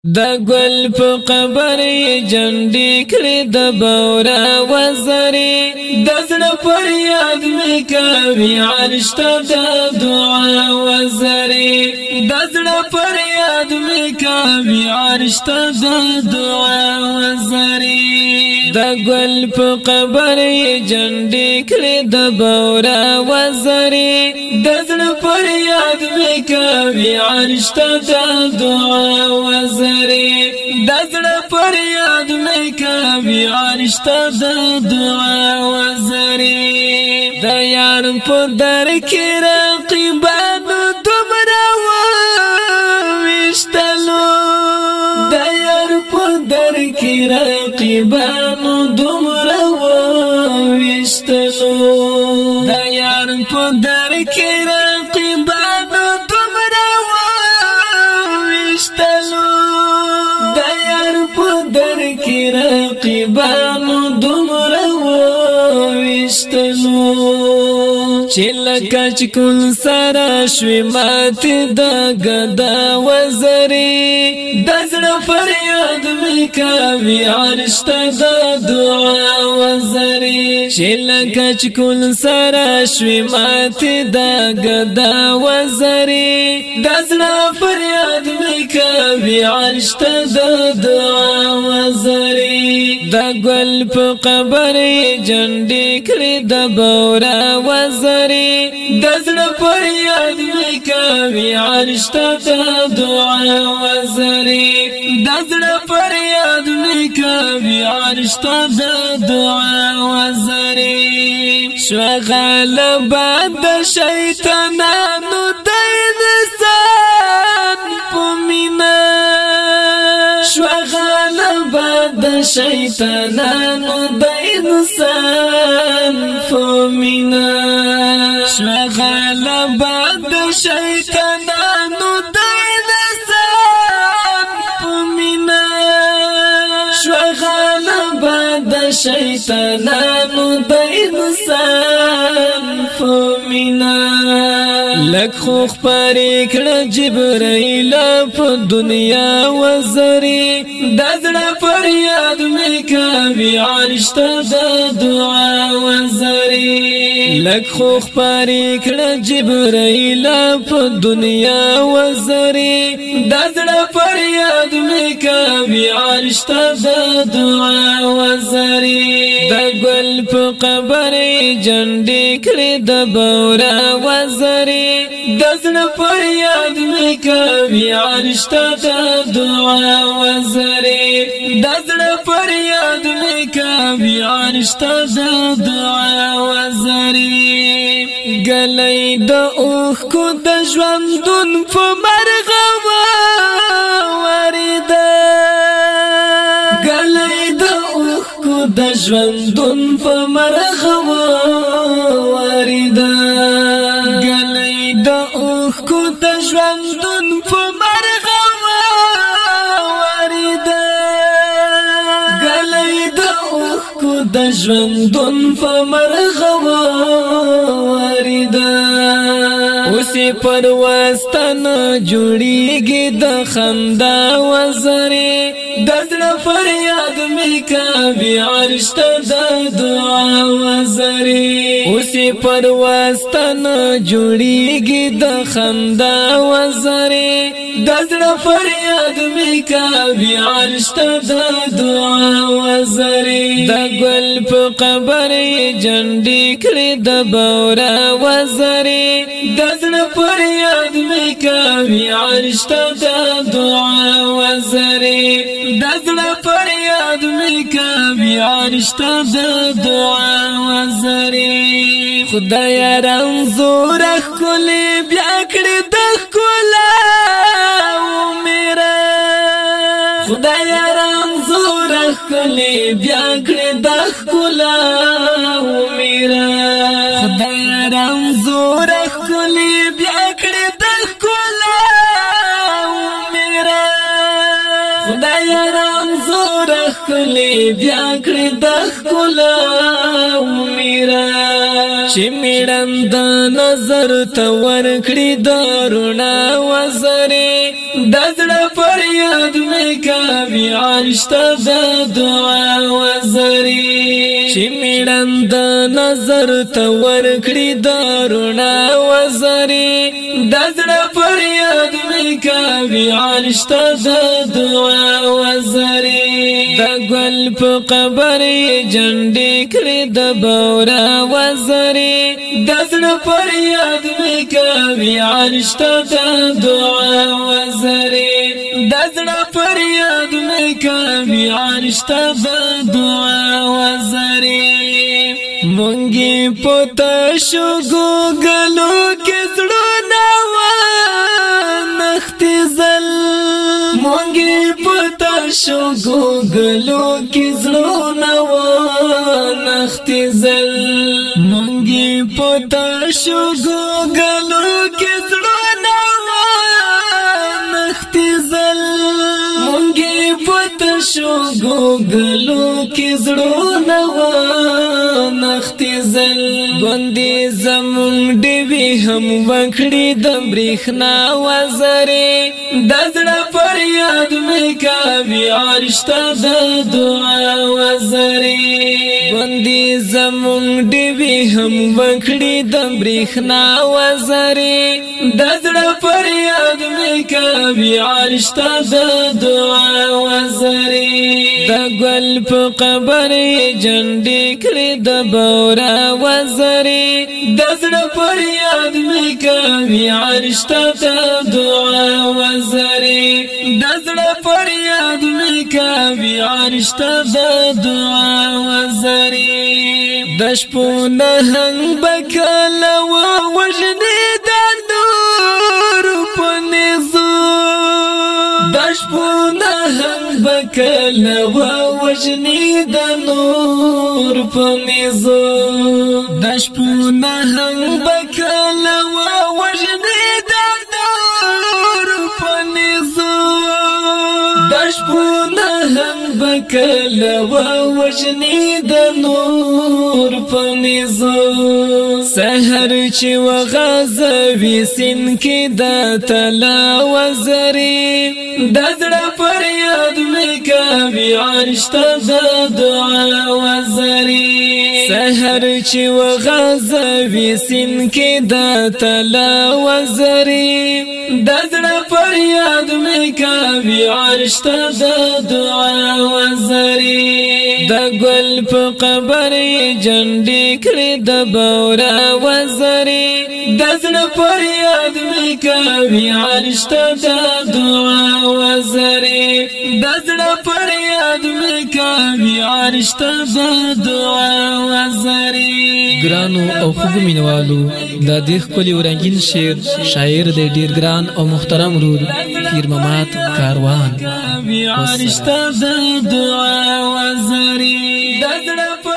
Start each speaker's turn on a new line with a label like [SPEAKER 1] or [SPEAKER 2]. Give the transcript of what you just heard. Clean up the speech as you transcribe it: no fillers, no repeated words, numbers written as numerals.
[SPEAKER 1] د ګل په قبر جنډې کړې د بورا وزرې د زړه پر یاد مې کوي عرش ته د دعا وزرې د زړه پر یاد مې کوي عرش ته د دعا وزرې د ګل په قبر جنډې کړې د بورا وزرې د زړه پر یاد مې کوي عرش ته د دعا وزرې د زړه پر یاد مې کوي عرش ته د دعا وزرې د یار په در کې رقیبانو دومره وویشتلو د یار په در کې رقیبانو دومره وویشتلو د یار په در کې رقیبانو دومره وویشتلو رقیبانو دومره وویشتلو چې لکه چې کل سره شوي ماتې د ګدا وزرې د زړه فریاد مې کوي عرش ته د دعا وزرې چې لکه چې کل سره شوي ماتې د ګدا وزرې د زړه فریاد مې کوي عرش ته د دعا وزرې د ګل په قبر جنډې کړې د بورا وزرې د زړه پر یاد مې کوي عرش ته د دعا وزرې د زړه پر یاد مې کوي عرش ته د دعا وزرې شوه غلبه د شیطانانو د انسان په مینه شوه غلبه د شیطانانو د انسان په مینه شوه غلبه د شیطانانو د انسان په مینه شوه غلبه د شیطانانو د انسان په مینه لک خو خپرې کړه جبرائیل په دنیا وزرې د زړه پر یاد مې کوي عرش ته د دعا وزرې لک خو خپرې کړه جبرائیل په دنیا وزرې د زړه پر یاد مې کوي عرش ته د دعا وزرې د ګل په قبر جنډې کړې د بورا وزرې د زړه پر یاد مې کوي عرش ته د دعا وزرې د زړه پر یاد مې کوي عرش ته د دعا وزرې ګلې د اوښکو د ژوندون په مرغه ورېده ګلې د اوښکو د ژوندون په مرغه ورېده ګلې د اوښکو د ژوندون په مرغه ورېده ګلې د اوښکو د ژوندون په مرغه ورېده اوسې پروستن جوړیږي د خندا وزرې د زړه فریاد مې کوي عرش ته د دعا وزرې اوسې پروستن جوړیږي د خندا وزرې د زړه فریاد مې کوي عرش ته د دعا وزرې د ګل په قبر جنډې کړې د بورا وزرې د زړه فریاد مې کوي عرش ته د دعا وزرې د زړه فریاد مې کوي عرش ته د دعا وزرې خدای رنځور ښکلې بیا کړې د ښکلا عمره خدای رنځور ښکلې بیا کړې د ښکلا عمره خدای رنځور ښکلې بیا کړې د ښکلا عمره خدای رمزور خلی بیا کړی د ښکلا میرا چې میړم د نظر ته ورکړي د رڼا وزرې د زړه پر یاد مې کوي عرش ته د دعا وزرې چې میړم د نظر ته ورکړي د رڼا وزرې د زړه پر یاد مې کوي عرش ته د دعا وزرې د ګل په قبر جنډې کړې د بورا وزرې د زړه پر یاد مې کوي عرش ته د دعا وزرې د زړه پر یاد مې کوي عرش ته د دعا وزرې مونږی پته شو ګوګلو کې زړونه نختې زل مونږی پته شو ګوګلو کې زړونه نختې زل مونږی پته شو ګوګلو کې زړونه نختې زل مونږی پته شو ګوګلو کې زړونه نختې زل ګوندې زمونږ ډېوې هم وکړي د برېښنا وزرې د زړه پر یاد مې کوي عرش ته د دعا وزرې ګوندې زمونږ ډېوې هم وکړي د برېښنا وزرې د زړه پر یاد مې کوي عرش ته د دعا وزرې د ګل په قبر جنډې کړې د بورا وزرې د زړه پر یاد مې کوي عرش ته د دعا وزرې د زړه پر یاد مې کوي عرش ته د دعا وزرې د شپو نهنګ به کله ووژنې د نور په نظر د شپو نهنګ به کله ووژنې د نور په نظر د شپو نهنګ به کله ووژنې د نور په نظر د شپو نهنګ به کله ووژنې د نور په نظر سحر چې وغځوي سین کې د طلا وزرې د زړه پر یاد مې کوي عرش ته د دعا وزرې سحر چې وغځوي سین کې د طلا وزرې د زړه پر یاد مې کوي عرش ته د دعا وزرې د ګل په قبر جنډې کړې د بورا وزرې د زړه پر یاد مې کوي عرش ته د دعا وزرې د زړه پر یاد مې کوي عرش ته د دعا وزرې
[SPEAKER 2] ګرانو او خوږو مینوالو دا د ښکلي او رنګین شعر شاعر دی ډېر ګران او محترم ورور پیر ممات کاروان
[SPEAKER 1] عرش ته د دعا وزرې د زړه